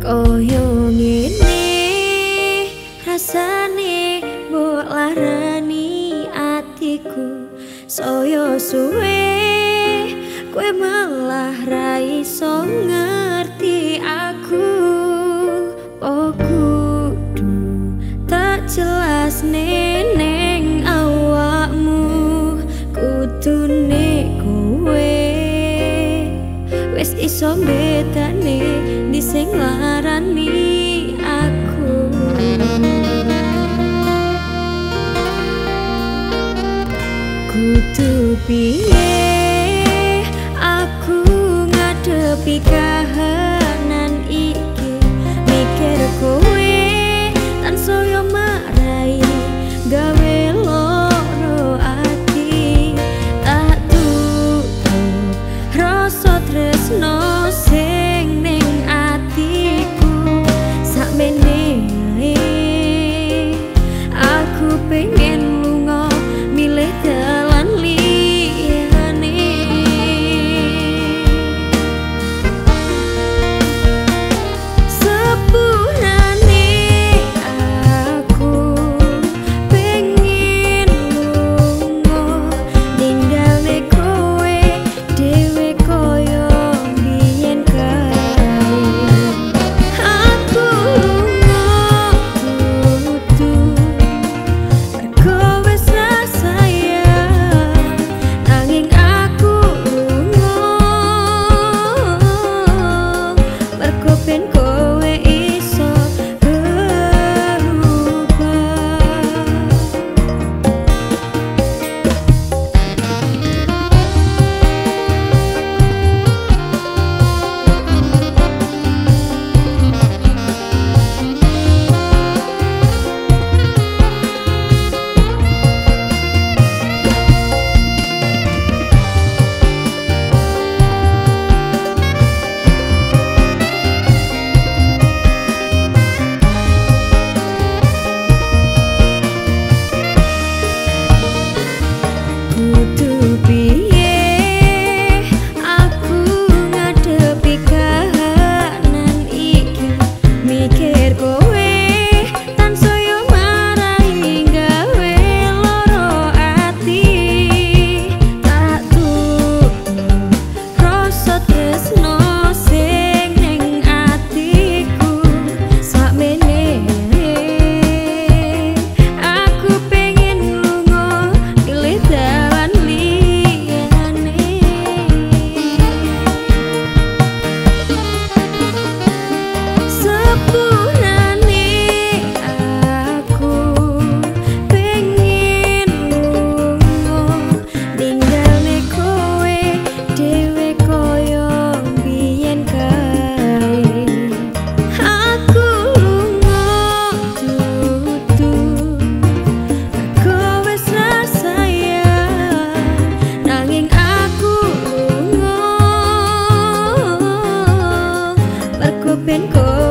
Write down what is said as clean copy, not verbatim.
Koyo ngene rasane mbok larani atiku saya suwe kowe malah ra iso ngerti aku oh kudu tak jelas neneng awakmu kudune kowe wis iso bedane di sing larani aku kudu piye aku ngadepi kahanan iki mikir kowe tansaya marai gawe loro ati tak tutu rasa tresno sing ning atiku sakmene ae aku pengen lunga milih dalan liyane sepurane aku pengen lunga ninggalne kowe dhewe koyo biyen kae aku ngutu mergo wis sayang nanging aku mergo ben kowe iso berubah. Kudu piye aku ngadepi kahanan iki mikir kowe tansaya marai gawe loro ati tak tutu rasa tresno sing ning atiku sakmene aku pengen lunga milih dalan liyane sepurane aku pengen lunga ninggalne kowe dhewe koyo biyen kae aku ngutu aku wis sayang nanging aku mergo ben kowe